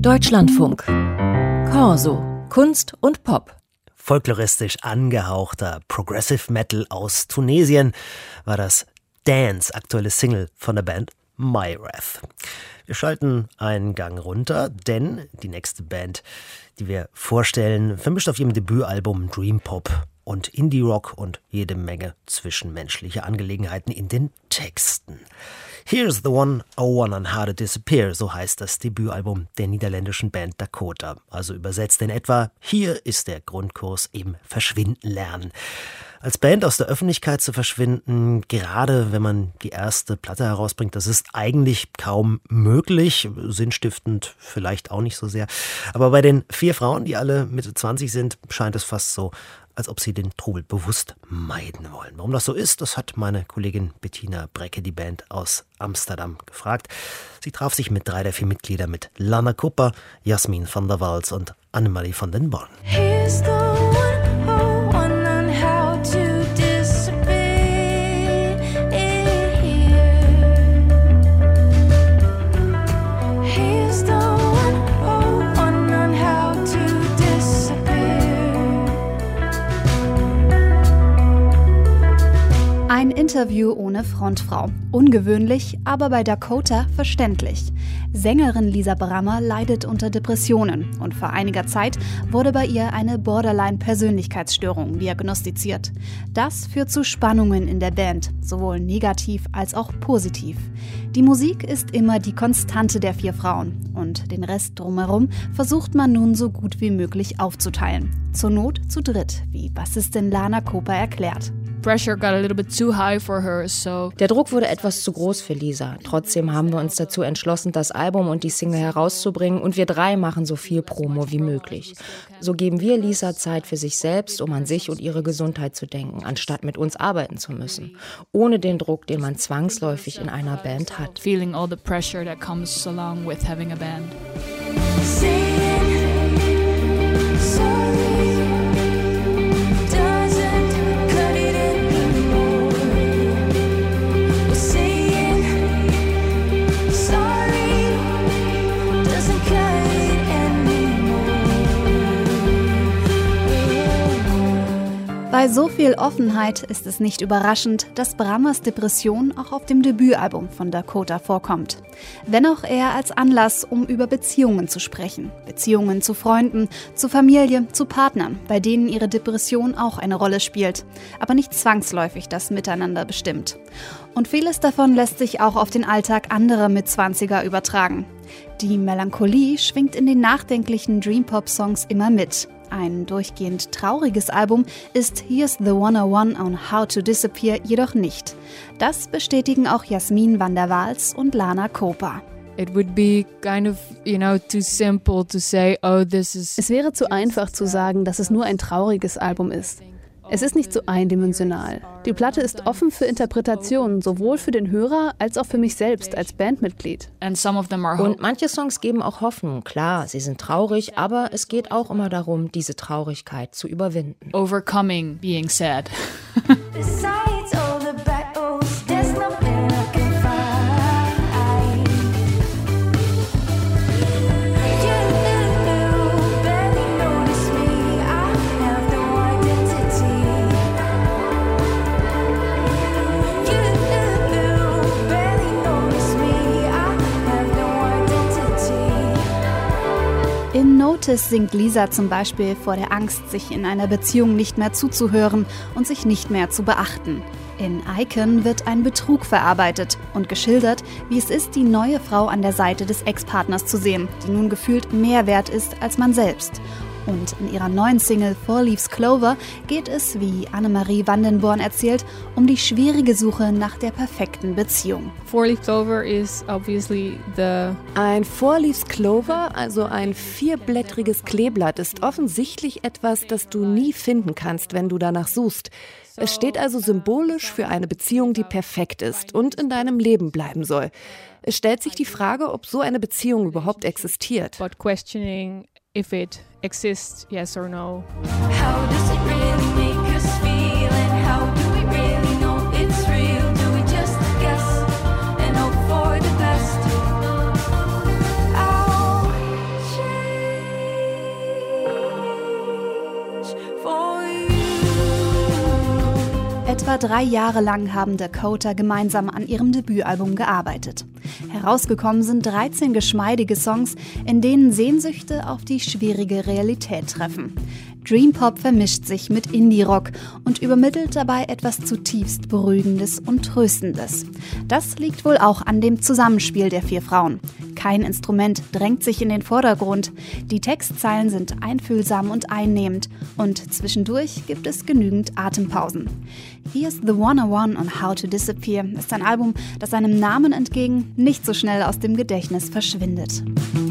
Deutschlandfunk. Corso. Kunst und Pop. Folkloristisch angehauchter Progressive Metal aus Tunesien war das Dance, aktuelle Single von der Band Myrath. Wir schalten einen Gang runter, denn die nächste Band, die wir vorstellen, vermischt auf ihrem Debütalbum Dream Pop und Indie Rock und jede Menge zwischenmenschliche Angelegenheiten in den Texten. Here's the One, Oh One on How to Disappear, so heißt das Debütalbum der niederländischen Band Dakota. Also übersetzt in etwa, hier ist der Grundkurs im Verschwinden lernen. Als Band aus der Öffentlichkeit zu verschwinden, gerade wenn man die erste Platte herausbringt, das ist eigentlich kaum möglich, sinnstiftend vielleicht auch nicht so sehr. Aber bei den 4 Frauen, die alle Mitte 20 sind, scheint es fast so, als ob sie den Trubel bewusst meiden wollen. Warum das so ist, das hat meine Kollegin Bettina Brecke, die Band aus Amsterdam, gefragt. Sie traf sich mit 3 der 4 Mitglieder, mit Lana Cooper, Jasmin van der Waals und Annemarie van den Born. Here's the one, oh, one on how to disappear here. Here's the one, oh, one on how to disappear. Ein Interview ohne Frontfrau. Ungewöhnlich, aber bei Dakota verständlich. Sängerin Lisa Brammer leidet unter Depressionen und vor einiger Zeit wurde bei ihr eine Borderline-Persönlichkeitsstörung diagnostiziert. Das führt zu Spannungen in der Band, sowohl negativ als auch positiv. Die Musik ist immer die Konstante der 4 Frauen und den Rest drumherum versucht man nun so gut wie möglich aufzuteilen. Zur Not zu dritt, wie Bassistin Lana Cooper erklärt. Der Druck wurde etwas zu groß für Lisa. Trotzdem haben wir uns dazu entschlossen, das Album und die Single herauszubringen und wir 3 machen so viel Promo wie möglich. So geben wir Lisa Zeit für sich selbst, um an sich und ihre Gesundheit zu denken, anstatt mit uns arbeiten zu müssen. Ohne den Druck, den man zwangsläufig in einer Band hat. Feeling all the pressure that comes along with having a band. Bei so viel Offenheit ist es nicht überraschend, dass Brammers Depression auch auf dem Debütalbum von Dakota vorkommt. Wenn auch eher als Anlass, um über Beziehungen zu sprechen. Beziehungen zu Freunden, zu Familie, zu Partnern, bei denen ihre Depression auch eine Rolle spielt, aber nicht zwangsläufig das Miteinander bestimmt. Und vieles davon lässt sich auch auf den Alltag anderer Mitzwanziger übertragen. Die Melancholie schwingt in den nachdenklichen Dream-Pop-Songs immer mit. Ein durchgehend trauriges Album ist Here's the 101 on How to Disappear jedoch nicht. Das bestätigen auch Jasmin van der Waals und Lana Cooper. Es wäre zu einfach zu sagen, dass es nur ein trauriges Album ist. Es ist nicht so eindimensional. Die Platte ist offen für Interpretationen, sowohl für den Hörer als auch für mich selbst als Bandmitglied. Und manche Songs geben auch Hoffnung. Klar, sie sind traurig, aber es geht auch immer darum, diese Traurigkeit zu überwinden. Overcoming being sad. Besides all the battles, there's nothing I can find. You barely notice me, I have no identity. You barely notice me, I have no identity. In Notice singt Lisa zum Beispiel vor der Angst, sich in einer Beziehung nicht mehr zuzuhören und sich nicht mehr zu beachten. In Icon wird ein Betrug verarbeitet und geschildert, wie es ist, die neue Frau an der Seite des Ex-Partners zu sehen, die nun gefühlt mehr wert ist als man selbst. Und in ihrer neuen Single Four Leaves Clover geht es, wie Annemarie van den Born erzählt, um die schwierige Suche nach der perfekten Beziehung. Ein Four Leaves Clover, also ein 4-blättriges Kleeblatt, ist offensichtlich etwas, das du nie finden kannst, wenn du danach suchst. Es steht also symbolisch für eine Beziehung, die perfekt ist und in deinem Leben bleiben soll. Es stellt sich die Frage, ob so eine Beziehung überhaupt existiert. If it exists, yes or no. How does it really make us feel, and how do we really know it's real? Do we just guess and hope for the best? Oh, Etwa 3 Jahre lang haben Dakota gemeinsam an ihrem Debütalbum gearbeitet. Herausgekommen sind 13 geschmeidige Songs, in denen Sehnsüchte auf die schwierige Realität treffen. Dream Pop vermischt sich mit Indie-Rock und übermittelt dabei etwas zutiefst Beruhigendes und Tröstendes. Das liegt wohl auch an dem Zusammenspiel der 4 Frauen. Kein Instrument drängt sich in den Vordergrund. Die Textzeilen sind einfühlsam und einnehmend und zwischendurch gibt es genügend Atempausen. Here's the 101 on How to Disappear ist ein Album, das seinem Namen entgegen nicht so schnell aus dem Gedächtnis verschwindet.